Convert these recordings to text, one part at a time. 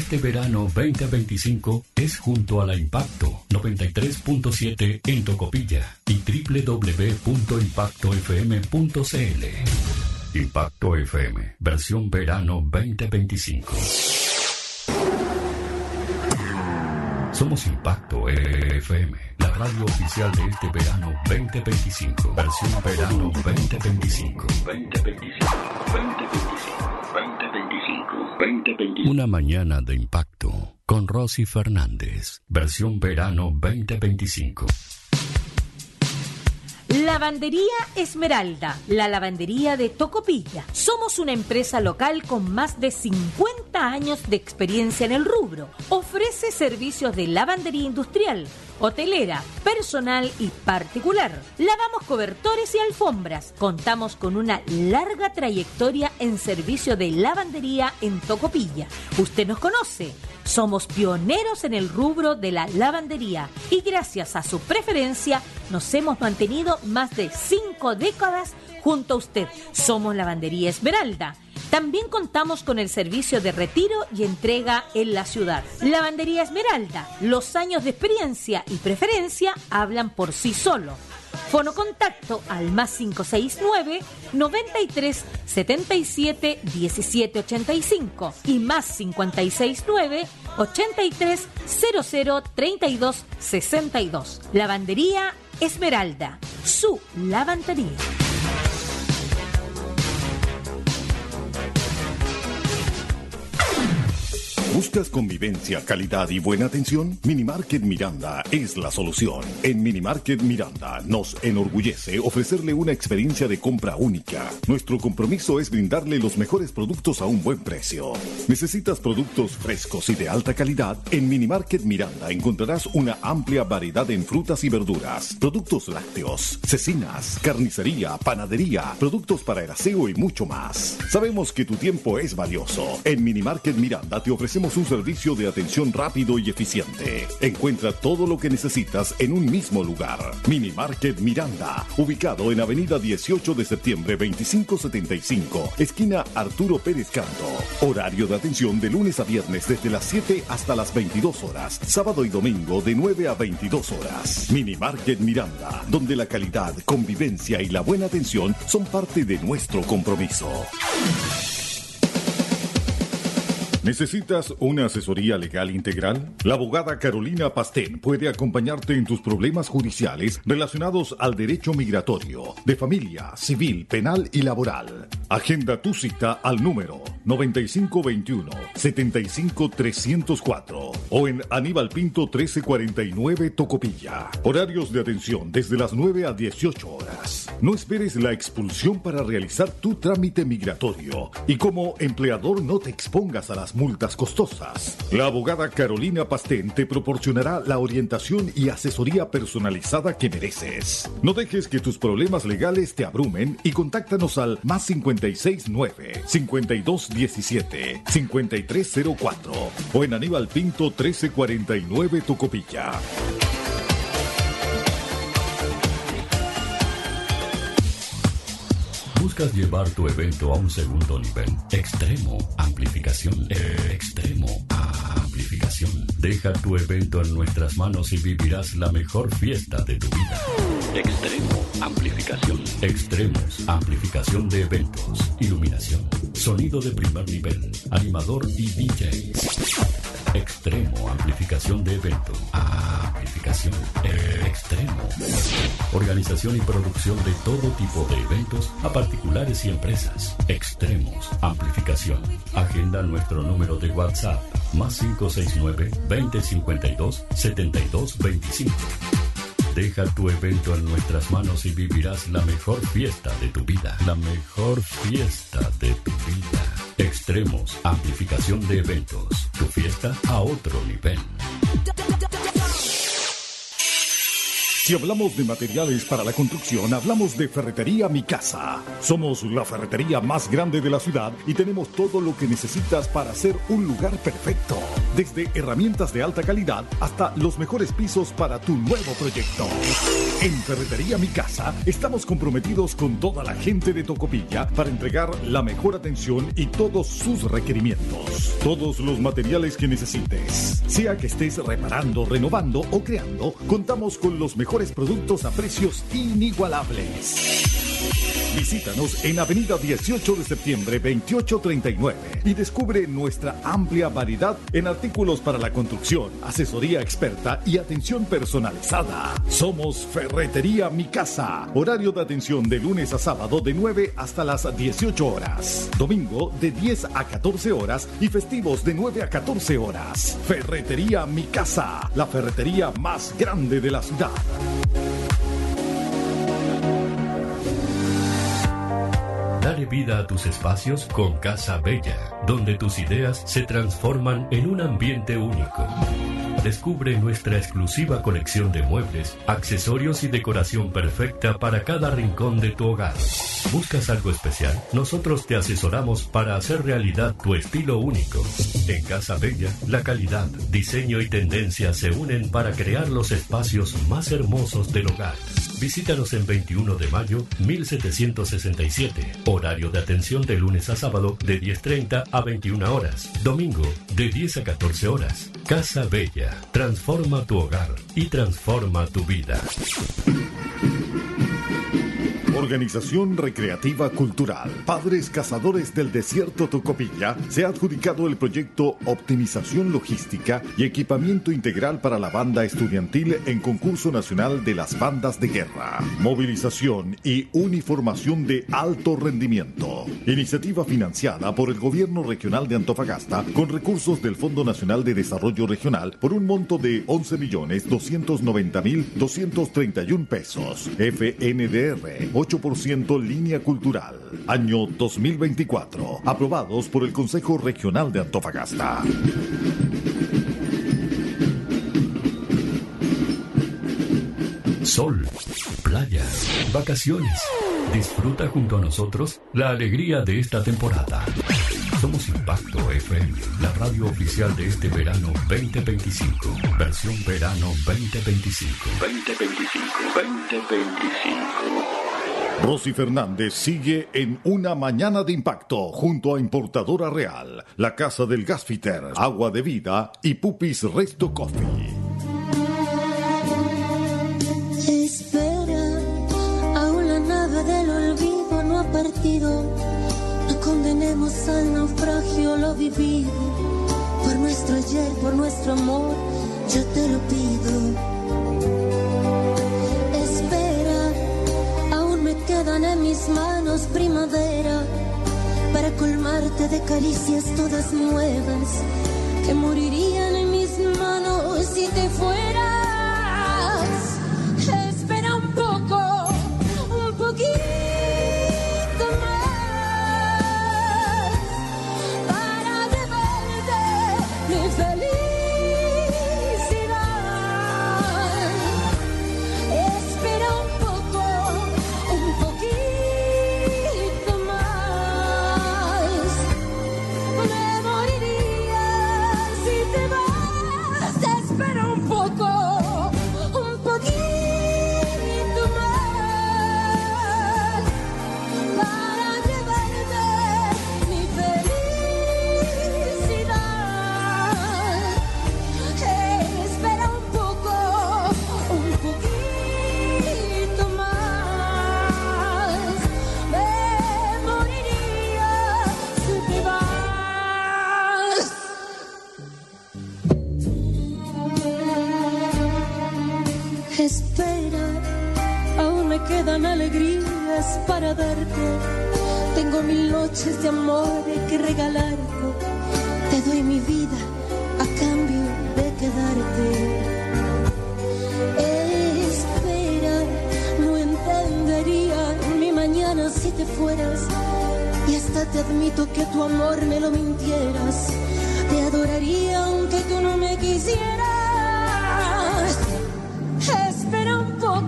Este verano 2025 es junto a la Impacto 93.7 en Tocopilla y www.impactofm.cl. Impacto FM, versión verano 2025. Somos Impacto FM, la radio oficial de este verano 2025, versión verano 2025. 2025. Una mañana de impacto con Rosy Fernández, versión verano 2025. Lavandería Esmeralda, la lavandería de Tocopilla. Somos una empresa local con más de 50 años de experiencia en el rubro. Ofrece servicios de lavandería industrial, hotelera, personal y particular. Lavamos cobertores y alfombras. Contamos con una larga trayectoria en servicio de lavandería en Tocopilla. Usted nos conoce. Somos pioneros en el rubro de la lavandería y gracias a su preferencia nos hemos mantenido más de 5 décadas junto a usted. Somos Lavandería Esmeralda. También contamos con el servicio de retiro y entrega en la ciudad. Lavandería Esmeralda, los años de experiencia y preferencia hablan por sí solo. Fono contacto al +569 93 77 17 85 y +569 83 00 32 62. Lavandería Esmeralda, su lavandería. ¿Buscas convivencia, calidad y buena atención? Minimarket Miranda es la solución. En Minimarket Miranda nos enorgullece ofrecerle una experiencia de compra única. Nuestro compromiso es brindarle los mejores productos a un buen precio. ¿Necesitas productos frescos y de alta calidad? En Minimarket Miranda encontrarás una amplia variedad en frutas y verduras, productos lácteos, cecinas, carnicería, panadería, productos para el aseo y mucho más. Sabemos que tu tiempo es valioso. En Minimarket Miranda te ofrecemos un servicio de atención rápido y eficiente. Encuentra todo lo que necesitas en un mismo lugar. Minimarket Miranda, ubicado en Avenida 18 de septiembre 2575, esquina Arturo Pérez Canto. Horario de atención de lunes a viernes desde las 7 hasta las 22 horas. Sábado y domingo de 9 a 22 horas. Minimarket Miranda, donde la calidad, convivencia y la buena atención son parte de nuestro compromiso. ¿Necesitas una asesoría legal integral? La abogada Carolina Pastén puede acompañarte en tus problemas judiciales relacionados al derecho migratorio, de familia, civil, penal y laboral. Agenda tu cita al número 9521-75304 o en Aníbal Pinto 1349 Tocopilla. Horarios de atención desde las 9 a 18 horas. No esperes la expulsión para realizar tu trámite migratorio y como empleador no te expongas a las multas costosas. La abogada Carolina Pastén te proporcionará la orientación y asesoría personalizada que mereces. No dejes que tus problemas legales te abrumen y contáctanos al +569 5217 5304 o en Aníbal Pinto 1349 Tocopilla. ¿Buscas llevar tu evento a un segundo nivel? Extremo Amplificación. Extremo Amplificación. Deja tu evento en nuestras manos y vivirás la mejor fiesta de tu vida. Extremo Amplificación. Extremos Amplificación de eventos, iluminación, sonido de primer nivel, animador y DJs. Extremo Amplificación de eventos. Amplificación. Extremo. Organización y producción de todo tipo de eventos a particulares y empresas. Extremos Amplificación. Agenda nuestro número de WhatsApp +569 2052 7225. Deja tu evento en nuestras manos y vivirás la mejor fiesta de tu vida. La mejor fiesta de tu vida. Extremos Amplificación de eventos. Tu fiesta a otro nivel. Si hablamos de materiales para la construcción, hablamos de Ferretería Mi Casa. Somos la ferretería más grande de la ciudad y tenemos todo lo que necesitas para hacer un lugar perfecto. Desde herramientas de alta calidad hasta los mejores pisos para tu nuevo proyecto. En Ferretería Mi Casa estamos comprometidos con toda la gente de Tocopilla para entregar la mejor atención y todos sus requerimientos. Todos los materiales que necesites, sea que estés reparando, renovando o creando, contamos con los mejores productos a precios inigualables. Visítanos en Avenida 18 de Septiembre 2839 y descubre nuestra amplia variedad en artículos para la construcción, asesoría experta y atención personalizada. Somos Ferretería Mi Casa. Horario de atención de lunes a sábado de 9 hasta las 18 horas. Domingo de 10 a 14 horas y festivos de 9 a 14 horas. Ferretería Mi Casa, la ferretería más grande de la ciudad. Dale vida a tus espacios con Casa Bella, donde tus ideas se transforman en un ambiente único. Descubre nuestra exclusiva colección de muebles, accesorios y decoración perfecta para cada rincón de tu hogar. ¿Buscas algo especial? Nosotros te asesoramos para hacer realidad tu estilo único. En Casa Bella, la calidad, diseño y tendencia se unen para crear los espacios más hermosos del hogar. Visítanos en 21 de mayo, 1767. Horario de atención de lunes a sábado de 10:30 a 21 horas. Domingo de 10 a 14 horas. Casa Bella. Transforma tu hogar y transforma tu vida. Organización Recreativa Cultural Padres Cazadores del Desierto Tocopilla se ha adjudicado el proyecto Optimización Logística y Equipamiento Integral para la Banda Estudiantil en Concurso Nacional de las Bandas de Guerra. Movilización y uniformación de alto rendimiento. Iniciativa financiada por el Gobierno Regional de Antofagasta con recursos del Fondo Nacional de Desarrollo Regional por un monto de 11.290.231 pesos. FNDR 8% Línea Cultural. Año 2024. Aprobados por el Consejo Regional de Antofagasta. Sol, playa, vacaciones. Disfruta junto a nosotros la alegría de esta temporada. Somos Impacto FM, la radio oficial de este verano 2025. Versión verano 2025. 2025. Rosy Fernández sigue en Una Mañana de Impacto junto a Importadora Real, La Casa del Gasfiter, Agua de Vida y Pupis Resto Coffee. Espera, aún la nave del olvido no ha partido. No condenemos al naufragio lo vivido. Por nuestro ayer, por nuestro amor, yo te lo pido. Quedan en mis manos primavera para colmarte de caricias todas nuevas que morirían en mis manos si te fueras. Espera un poco, un poquito más para llevarte mi felicidad. Espera un poco, un poquito más. Me moriría si te vas. Espera un poco, un poquito más para llevarte mi felicidad. Espera un poco, un poquito más. Me moriría si te vas. Espera, aún me quedan alegrías para darte. Tengo 1000 noches de amor que regalarte. Te doy mi vida a cambio de quedarte. Espera, no entendería mi mañana si te fueras. Y hasta te admito que tu amor me lo mintieras. Te adoraría aunque tú no me quisieras. Espera un poco,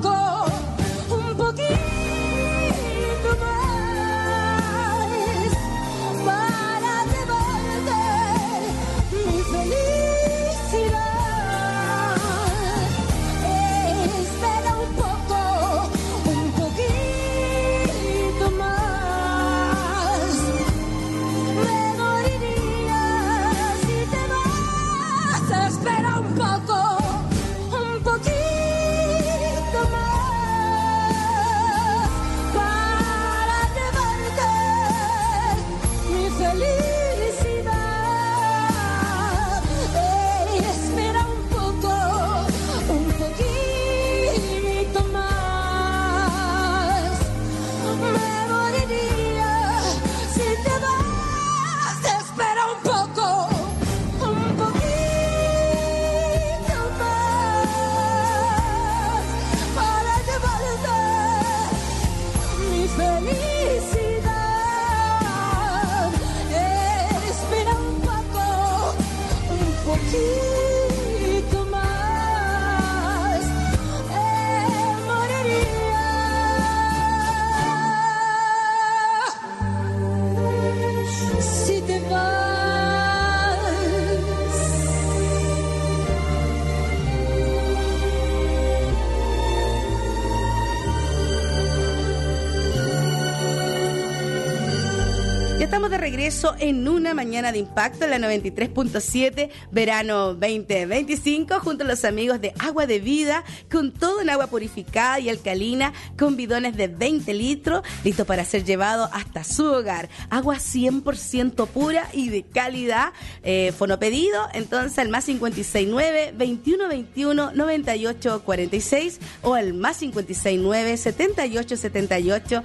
Estamos de regreso en una mañana de impacto en la 93.7, verano 2025, junto a los amigos de Agua de Vida, con todo en agua purificada y alcalina, con bidones de 20 litros, listo para ser llevado hasta su hogar. Agua 100% pura y de calidad. Fonopedido, entonces al más 569 2121 9846 o al más 569 7878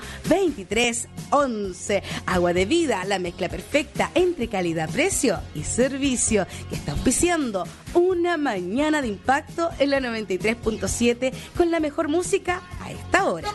2311. Agua de Vida, la mezcla perfecta entre calidad, precio y servicio, que está auspiciando una mañana de impacto en la 93.7 con la mejor música a esta hora.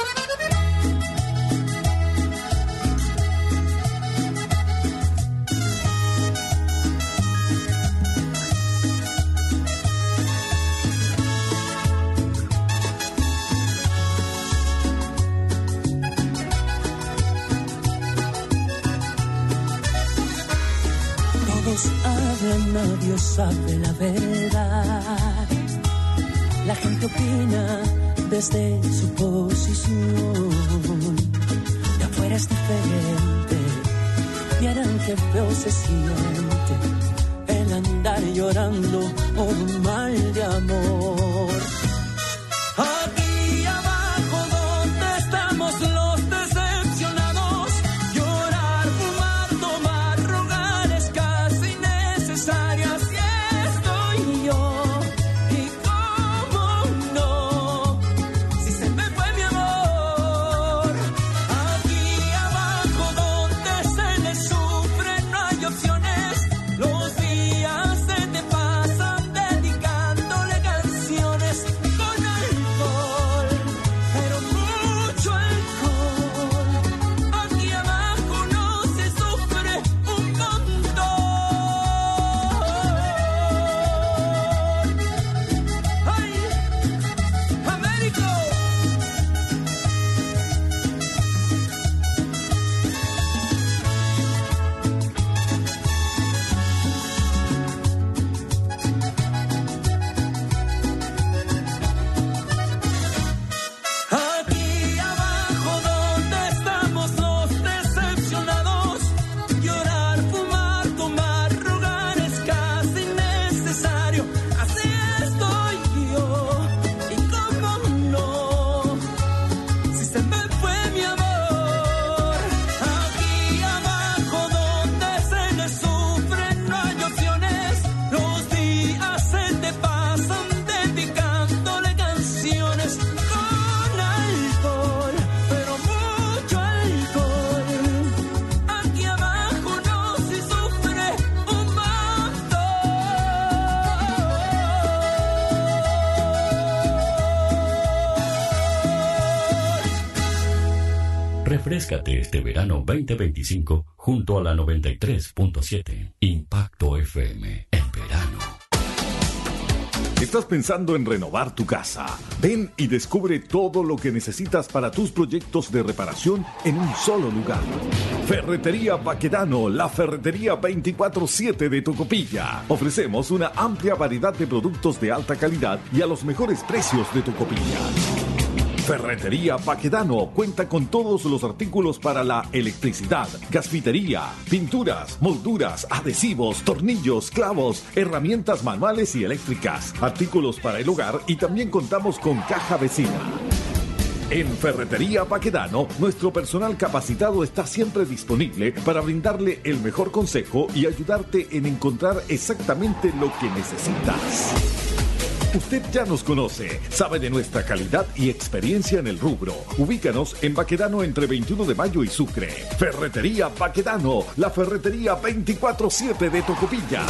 Hablan, nadie sabe la verdad. La gente opina desde su posición. De afuera es diferente. Vieran que feo se siente el andar llorando por un mal de amor. Aquí abajo donde estamos los decepcionados, llorar, fumar, tomar, rogar es casi necesario. Así estoy yo, y cómo no, si se me fue mi amor. Aquí abajo donde se le sufre no hay opciones, los días se te pasan dedicándole canciones con alcohol, pero mucho alcohol. Aquí abajo no se sufre un montón. ¡Ay! ¡Américo! Aquí abajo donde estamos los decepcionados, llorar, fumar, tomar, rogar es casi necesario. Así estoy yo, y cómo no, si se me fue mi amor. Aquí abajo donde se le sufre no hay opciones, los días se te pasan dedicándole canciones con alcohol, pero mucho alcohol. Aquí abajo no se sufre un montón. Refréscate este verano 2025 junto a la 93.7 Impacto FM en verano. ¿Estás pensando en renovar tu casa? Ven y descubre todo lo que necesitas para tus proyectos de reparación en un solo lugar. Ferretería Baquedano, la ferretería 24/7 de Tocopilla. Ofrecemos una amplia variedad de productos de alta calidad y a los mejores precios de Tocopilla. Ferretería Baquedano cuenta con todos los artículos para la electricidad, gasfitería, pinturas, molduras, adhesivos, tornillos, clavos, herramientas manuales y eléctricas, artículos para el hogar y también contamos con caja vecina. En Ferretería Baquedano, nuestro personal capacitado está siempre disponible para brindarle el mejor consejo y ayudarte en encontrar exactamente lo que necesitas. Usted ya nos conoce, sabe de nuestra calidad y experiencia en el rubro. Ubícanos en Baquedano entre 21 de Mayo y Sucre. Ferretería Baquedano, la ferretería 24/7 de Tocopilla.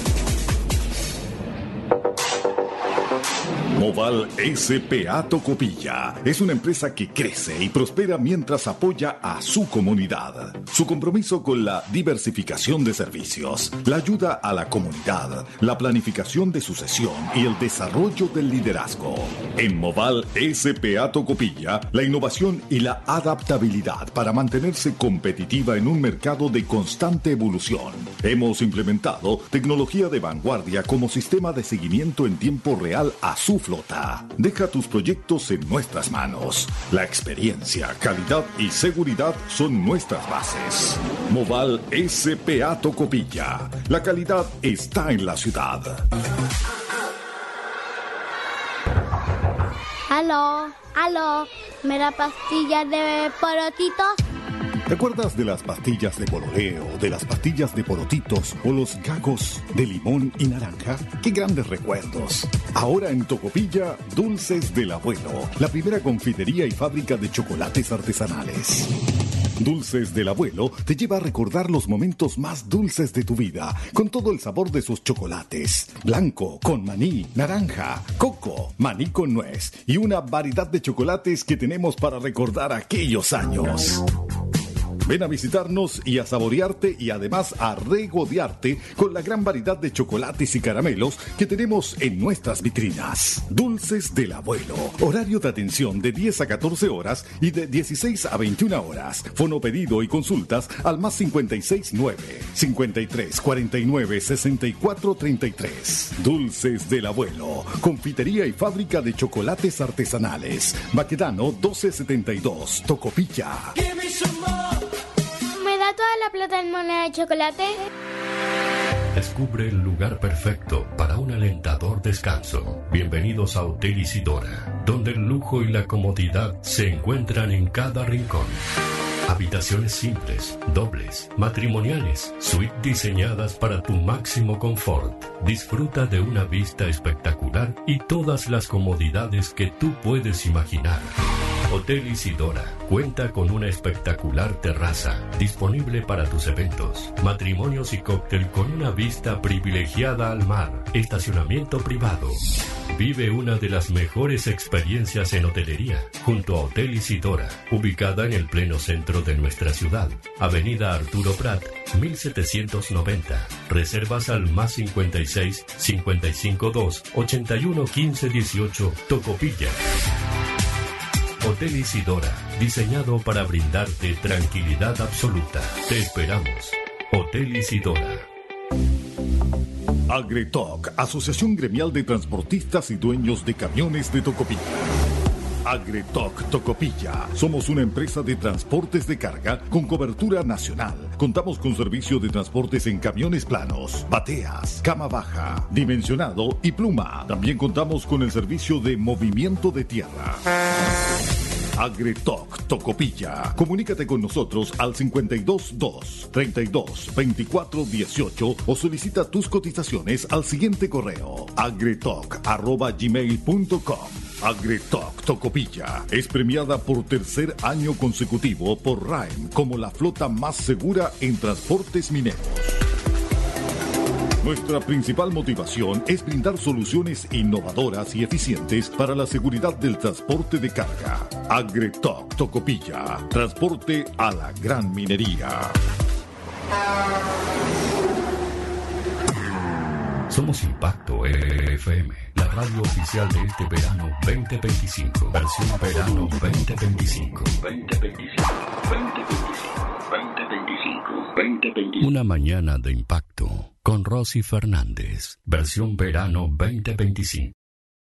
Moval S.P.A. Tocopilla es una empresa que crece y prospera mientras apoya a su comunidad. Su compromiso con la diversificación de servicios, la ayuda a la comunidad, la planificación de sucesión y el desarrollo del liderazgo. En Moval S.P.A. Tocopilla, la innovación y la adaptabilidad para mantenerse competitiva en un mercado de constante evolución. Hemos implementado tecnología de vanguardia como sistema de seguimiento en tiempo real a su flota. Deja tus proyectos en nuestras manos. La experiencia, calidad y seguridad son nuestras bases. Moval SPA Tocopilla. La calidad está en la ciudad. Aló, ¿me da pastillas de porotitos? ¿Te acuerdas de las pastillas de pololeo, de las pastillas de porotitos o los gagos de limón y naranja? ¡Qué grandes recuerdos! Ahora en Tocopilla, Dulces del Abuelo, la primera confitería y fábrica de chocolates artesanales. Dulces del Abuelo te lleva a recordar los momentos más dulces de tu vida, con todo el sabor de sus chocolates. Blanco, con maní, naranja, coco, maní con nuez y una variedad de chocolates que tenemos para recordar aquellos años. Ven a visitarnos y a saborearte y además a regodearte con la gran variedad de chocolates y caramelos que tenemos en nuestras vitrinas. Dulces del Abuelo. Horario de atención de 10 a 14 horas y de 16 a 21 horas. Fono pedido y consultas al más 569 53 49 64 33. Dulces del Abuelo. Confitería y fábrica de chocolates artesanales. Baquedano 1272. Tocopilla. ¿Me da toda la plata en moneda de chocolate? Descubre el lugar perfecto para un alentador descanso. Bienvenidos a Hotel Isidora, donde el lujo y la comodidad se encuentran en cada rincón. Habitaciones simples, dobles, matrimoniales, suites diseñadas para tu máximo confort. Disfruta de una vista espectacular y todas las comodidades que tú puedes imaginar. Hotel Isidora cuenta con una espectacular terraza disponible para tus eventos, matrimonios y cóctel con una vista privilegiada al mar, estacionamiento privado. Vive una de las mejores experiencias en hotelería junto a Hotel Isidora, ubicada en el pleno centro de nuestra ciudad, Avenida Arturo Prat, 1790. Reservas al más 56 552 81 15 18, Tocopilla. Hotel Isidora, diseñado para brindarte tranquilidad absoluta. Te esperamos. Hotel Isidora. Agretoc, Asociación Gremial de Transportistas y Dueños de Camiones de Tocopilla. Agretoc Tocopilla. Somos una empresa de transportes de carga con cobertura nacional. Contamos con servicio de transportes en camiones planos, bateas, cama baja, dimensionado y pluma. También contamos con el servicio de movimiento de tierra. Agretoc Tocopilla. Comunícate con nosotros al 522 32 24 18 o solicita tus cotizaciones al siguiente correo: agretoc@gmail.com. Agretoc Tocopilla es premiada por tercer año consecutivo por RAEM como la flota más segura en transportes mineros. Nuestra principal motivación es brindar soluciones innovadoras y eficientes para la seguridad del transporte de carga. Agretoc Tocopilla. Transporte a la gran minería. Somos Impacto FM, la radio oficial de este verano 2025. Versión verano 2025. 2025. Una mañana de impacto con Rosy Fernández. Versión verano 2025.